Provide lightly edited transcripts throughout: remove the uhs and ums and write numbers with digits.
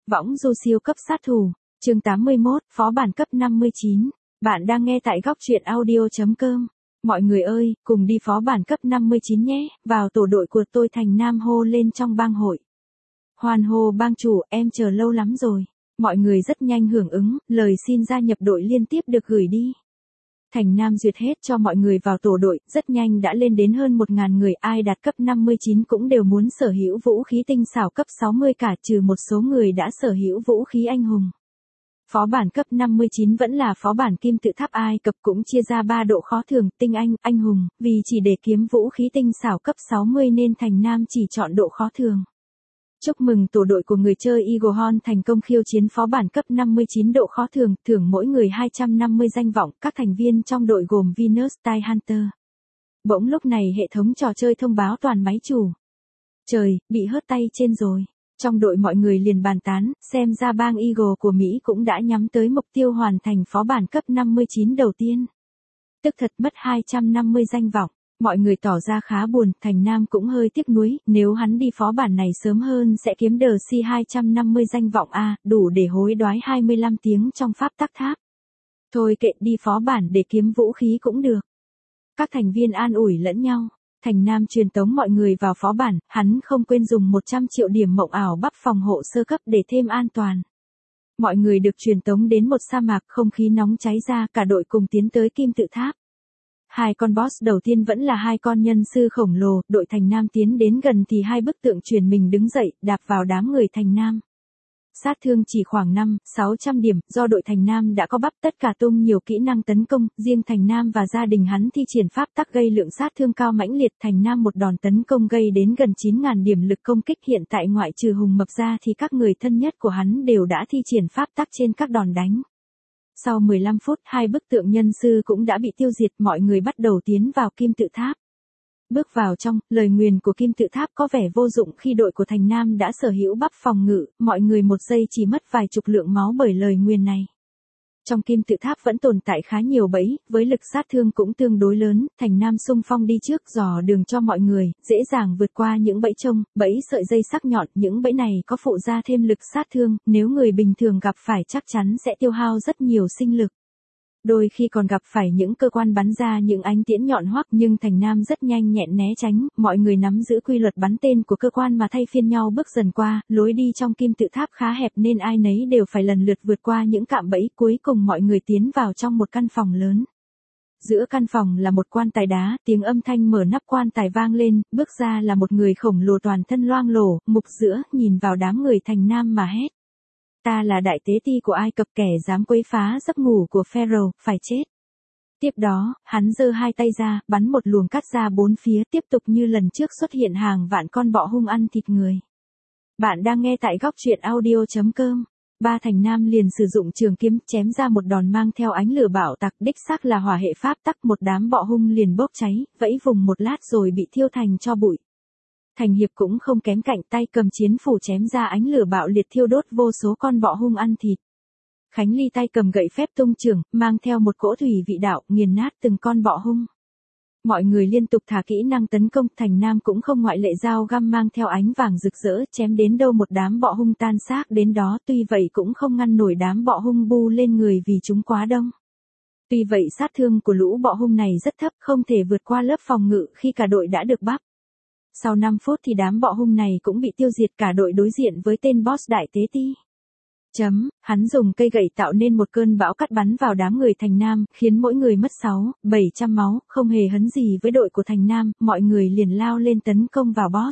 Võng du siêu cấp sát thủ, chương 81, phó bản cấp 59. Bạn đang nghe tại góc truyện audio.com. Mọi người ơi, cùng đi phó bản cấp 59 nhé, vào tổ đội của tôi. Thành Nam hô lên trong bang hội. Hoan hô bang chủ, em chờ lâu lắm rồi. Mọi người rất nhanh hưởng ứng, lời xin gia nhập đội liên tiếp được gửi đi. Thành Nam duyệt hết cho mọi người vào tổ đội, rất nhanh đã lên đến hơn 1.000 người, ai đạt cấp 59 cũng đều muốn sở hữu vũ khí tinh xảo cấp 60 cả, trừ một số người đã sở hữu vũ khí anh hùng. Phó bản cấp 59 vẫn là phó bản kim tự tháp Ai Cập, cũng chia ra 3 độ khó thường, tinh anh hùng, vì chỉ để kiếm vũ khí tinh xảo cấp 60 nên Thành Nam chỉ chọn độ khó thường. Chúc mừng tổ đội của người chơi Eagle Horn thành công khiêu chiến phó bản cấp 59 độ khó thường, thưởng mỗi người 250 danh vọng, các thành viên trong đội gồm Venus TIE Hunter. Bỗng lúc này hệ thống trò chơi thông báo toàn máy chủ. Trời, bị hớt tay trên rồi. Trong đội mọi người liền bàn tán, xem ra bang Eagle của Mỹ cũng đã nhắm tới mục tiêu hoàn thành phó bản cấp 59 đầu tiên. Tức thật mất 250 danh vọng. Mọi người tỏ ra khá buồn, Thành Nam cũng hơi tiếc nuối, nếu hắn đi phó bản này sớm hơn sẽ kiếm đờ si 250 danh vọng a, đủ để hối đoái 25 tiếng trong pháp tắc tháp. Thôi kệ, đi phó bản để kiếm vũ khí cũng được. Các thành viên an ủi lẫn nhau. Thành Nam truyền tống mọi người vào phó bản, hắn không quên dùng 100 triệu điểm mộng ảo bắp phòng hộ sơ cấp để thêm an toàn. Mọi người được truyền tống đến một sa mạc, không khí nóng cháy ra, cả đội cùng tiến tới kim tự tháp. Hai con boss đầu tiên vẫn là hai con nhân sư khổng lồ, đội Thành Nam tiến đến gần thì hai bức tượng truyền mình đứng dậy, đạp vào đám người Thành Nam. Sát thương chỉ khoảng 500-600 điểm, do đội Thành Nam đã có bắp tất cả tung nhiều kỹ năng tấn công, riêng Thành Nam và gia đình hắn thi triển pháp tắc gây lượng sát thương cao mãnh liệt. Thành Nam một đòn tấn công gây đến gần 9.000 điểm lực công kích, hiện tại ngoại trừ Hùng Mập ra thì các người thân nhất của hắn đều đã thi triển pháp tắc trên các đòn đánh. Sau 15 phút, hai bức tượng nhân sư cũng đã bị tiêu diệt, mọi người bắt đầu tiến vào kim tự tháp. Bước vào trong, lời nguyền của kim tự tháp có vẻ vô dụng khi đội của Thành Nam đã sở hữu bắp phòng ngự, mọi người một giây chỉ mất vài chục lượng máu bởi lời nguyền này. Trong kim tự tháp vẫn tồn tại khá nhiều bẫy, với lực sát thương cũng tương đối lớn, Thành Nam xung phong đi trước dò đường cho mọi người, dễ dàng vượt qua những bẫy trông, bẫy sợi dây sắc nhọn, những bẫy này có phụ ra thêm lực sát thương, nếu người bình thường gặp phải chắc chắn sẽ tiêu hao rất nhiều sinh lực. Đôi khi còn gặp phải những cơ quan bắn ra những ánh tiễn nhọn hoắc, nhưng Thành Nam rất nhanh nhẹn né tránh, mọi người nắm giữ quy luật bắn tên của cơ quan mà thay phiên nhau bước dần qua, lối đi trong kim tự tháp khá hẹp nên ai nấy đều phải lần lượt vượt qua những cạm bẫy, cuối cùng mọi người tiến vào trong một căn phòng lớn. Giữa căn phòng là một quan tài đá, tiếng âm thanh mở nắp quan tài vang lên, bước ra là một người khổng lồ toàn thân loang lổ, mục giữa, nhìn vào đám người Thành Nam mà hét. Ta là đại tế ti của Ai Cập, kẻ dám quấy phá giấc ngủ của Pharaoh, phải chết. Tiếp đó, hắn giơ hai tay ra, bắn một luồng cát ra bốn phía, tiếp tục như lần trước xuất hiện hàng vạn con bọ hung ăn thịt người. Bạn đang nghe tại góc truyện audio.com. Ba Thành Nam liền sử dụng trường kiếm chém ra một đòn mang theo ánh lửa bạo tạc, đích xác là hỏa hệ pháp tắc, một đám bọ hung liền bốc cháy, vẫy vùng một lát rồi bị thiêu thành tro bụi. Thành Hiệp cũng không kém cạnh, tay cầm chiến phủ chém ra ánh lửa bạo liệt thiêu đốt vô số con bọ hung ăn thịt. Khánh Ly tay cầm gậy phép tung trường, mang theo một cỗ thủy vị đạo, nghiền nát từng con bọ hung. Mọi người liên tục thả kỹ năng tấn công, Thành Nam cũng không ngoại lệ, dao găm mang theo ánh vàng rực rỡ, chém đến đâu một đám bọ hung tan xác đến đó, tuy vậy cũng không ngăn nổi đám bọ hung bu lên người vì chúng quá đông. Tuy vậy sát thương của lũ bọ hung này rất thấp, không thể vượt qua lớp phòng ngự khi cả đội đã được bắp. Sau 5 phút thì đám bọ hung này cũng bị tiêu diệt, cả đội đối diện với tên boss đại tế ti. Hắn dùng cây gậy tạo nên một cơn bão cát bắn vào đám người Thành Nam, khiến mỗi người mất 600-700 máu, không hề hấn gì với đội của Thành Nam, mọi người liền lao lên tấn công vào boss.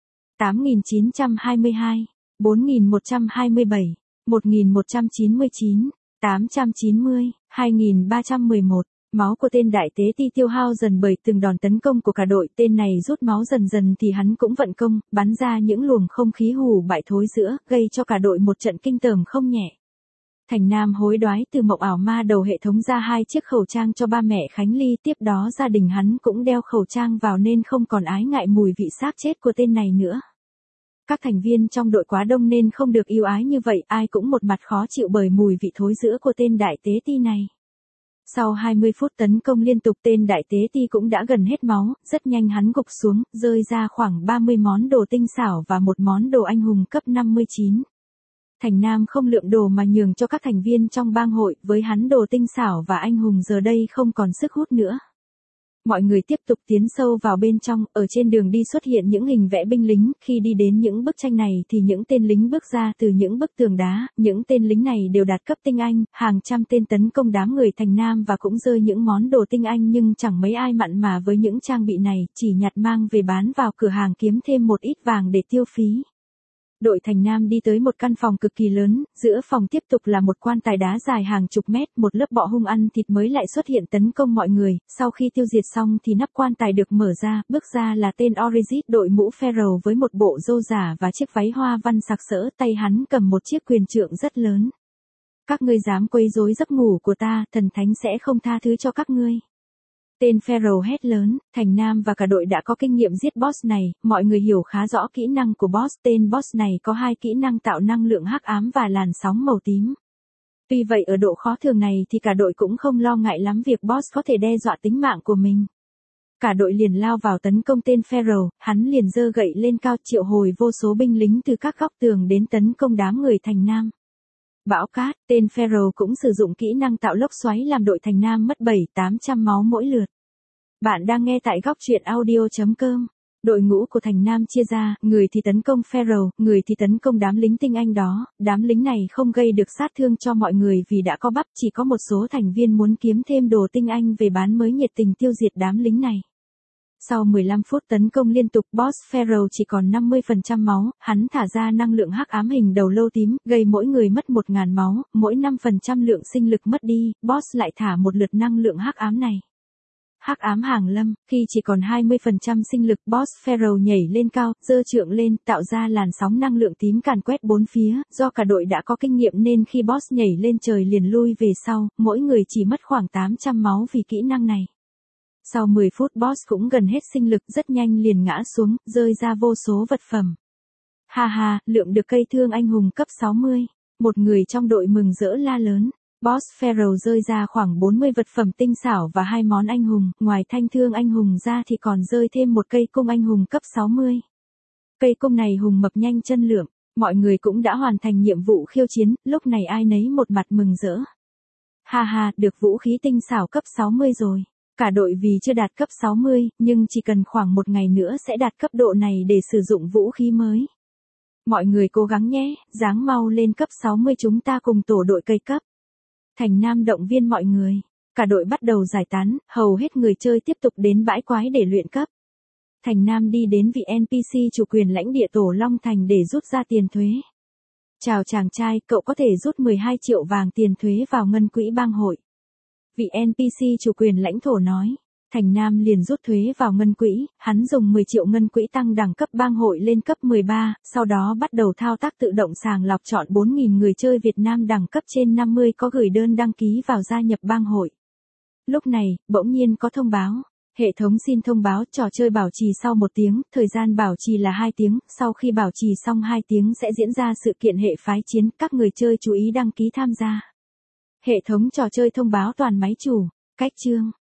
8.922, 4.127, 1.199, 890, 2.311. Máu của tên đại tế ti tiêu hao dần bởi từng đòn tấn công của cả đội, tên này rút máu dần dần thì hắn cũng vận công, bắn ra những luồng không khí hù bại thối rữa, gây cho cả đội một trận kinh tởm không nhẹ. Thành Nam hối đoái từ mộng ảo ma đầu hệ thống ra 2 chiếc khẩu trang cho ba mẹ Khánh Ly, tiếp đó gia đình hắn cũng đeo khẩu trang vào nên không còn ái ngại mùi vị xác chết của tên này nữa. Các thành viên trong đội quá đông nên không được yêu ái như vậy, ai cũng một mặt khó chịu bởi mùi vị thối rữa của tên đại tế ti này. Sau 20 phút tấn công liên tục, tên đại tế ti cũng đã gần hết máu, rất nhanh hắn gục xuống, rơi ra khoảng 30 món đồ tinh xảo và một món đồ anh hùng cấp 59. Thành Nam không lượm đồ mà nhường cho các thành viên trong bang hội, với hắn đồ tinh xảo và anh hùng giờ đây không còn sức hút nữa. Mọi người tiếp tục tiến sâu vào bên trong, ở trên đường đi xuất hiện những hình vẽ binh lính, khi đi đến những bức tranh này thì những tên lính bước ra từ những bức tường đá, những tên lính này đều đạt cấp tinh anh, hàng trăm tên tấn công đám người Thành Nam và cũng rơi những món đồ tinh anh nhưng chẳng mấy ai mặn mà với những trang bị này, chỉ nhặt mang về bán vào cửa hàng kiếm thêm một ít vàng để tiêu phí. Đội Thành Nam đi tới một căn phòng cực kỳ lớn, giữa phòng tiếp tục là một quan tài đá dài hàng chục mét, một lớp bọ hung ăn thịt mới lại xuất hiện tấn công mọi người, sau khi tiêu diệt xong thì nắp quan tài được mở ra, bước ra là tên Origid đội mũ Pharaoh với một bộ râu giả và chiếc váy hoa văn sặc sỡ, tay hắn cầm một chiếc quyền trượng rất lớn. Các ngươi dám quấy rối giấc ngủ của ta, thần thánh sẽ không tha thứ cho các ngươi. Tên Pharaoh hét lớn, Thành Nam và cả đội đã có kinh nghiệm giết boss này, mọi người hiểu khá rõ kỹ năng của boss. Tên boss này có 2 kỹ năng tạo năng lượng hắc ám và làn sóng màu tím. Tuy vậy ở độ khó thường này thì cả đội cũng không lo ngại lắm việc boss có thể đe dọa tính mạng của mình. Cả đội liền lao vào tấn công tên Pharaoh, hắn liền giơ gậy lên cao triệu hồi vô số binh lính từ các góc tường đến tấn công đám người Thành Nam. Bão cát, tên Pharaoh cũng sử dụng kỹ năng tạo lốc xoáy làm đội Thành Nam mất 700-800 máu mỗi lượt. Bạn đang nghe tại góc truyện audio.com. Đội ngũ của Thành Nam chia ra, người thì tấn công Pharaoh, người thì tấn công đám lính tinh anh đó. Đám lính này không gây được sát thương cho mọi người vì đã có bắp, chỉ có một số thành viên muốn kiếm thêm đồ tinh anh về bán mới nhiệt tình tiêu diệt đám lính này. Sau 15 phút tấn công liên tục, boss Pharaoh chỉ còn 50% máu, hắn thả ra năng lượng hắc ám hình đầu lâu tím, gây mỗi người mất 1000 máu, mỗi 5% lượng sinh lực mất đi, boss lại thả một lượt năng lượng hắc ám này. Hắc ám hàng lâm, khi chỉ còn 20% sinh lực, boss Pharaoh nhảy lên cao, giơ trượng lên, tạo ra làn sóng năng lượng tím càn quét bốn phía, do cả đội đã có kinh nghiệm nên khi boss nhảy lên trời liền lui về sau, mỗi người chỉ mất khoảng 800 máu vì kỹ năng này. Sau 10 phút boss cũng gần hết sinh lực, rất nhanh liền ngã xuống, rơi ra vô số vật phẩm. Ha ha, lượm được cây thương anh hùng cấp 60. Một người trong đội mừng rỡ la lớn. Boss Pharaoh rơi ra khoảng 40 vật phẩm tinh xảo và 2 món anh hùng, ngoài thanh thương anh hùng ra thì còn rơi thêm một cây cung anh hùng cấp 60. Cây cung này hùng mập nhanh chân lượm, mọi người cũng đã hoàn thành nhiệm vụ khiêu chiến, lúc này ai nấy một mặt mừng rỡ. Ha ha, được vũ khí tinh xảo cấp 60 rồi. Cả đội vì chưa đạt cấp 60, nhưng chỉ cần khoảng một ngày nữa sẽ đạt cấp độ này để sử dụng vũ khí mới. Mọi người cố gắng nhé, ráng mau lên cấp 60 chúng ta cùng tổ đội cây cấp. Thành Nam động viên mọi người. Cả đội bắt đầu giải tán, hầu hết người chơi tiếp tục đến bãi quái để luyện cấp. Thành Nam đi đến vị NPC chủ quyền lãnh địa Tổ Long Thành để rút ra tiền thuế. Chào chàng trai, cậu có thể rút 12 triệu vàng tiền thuế vào ngân quỹ bang hội. Vị NPC chủ quyền lãnh thổ nói. Thành Nam liền rút thuế vào ngân quỹ, hắn dùng 10 triệu ngân quỹ tăng đẳng cấp bang hội lên cấp 13, sau đó bắt đầu thao tác tự động sàng lọc chọn 4.000 người chơi Việt Nam đẳng cấp trên 50 có gửi đơn đăng ký vào gia nhập bang hội. Lúc này, bỗng nhiên có thông báo. Hệ thống xin thông báo trò chơi bảo trì sau 1 tiếng, thời gian bảo trì là 2 tiếng, sau khi bảo trì xong 2 tiếng sẽ diễn ra sự kiện hệ phái chiến, các người chơi chú ý đăng ký tham gia. Hệ thống trò chơi thông báo toàn máy chủ. Cách chương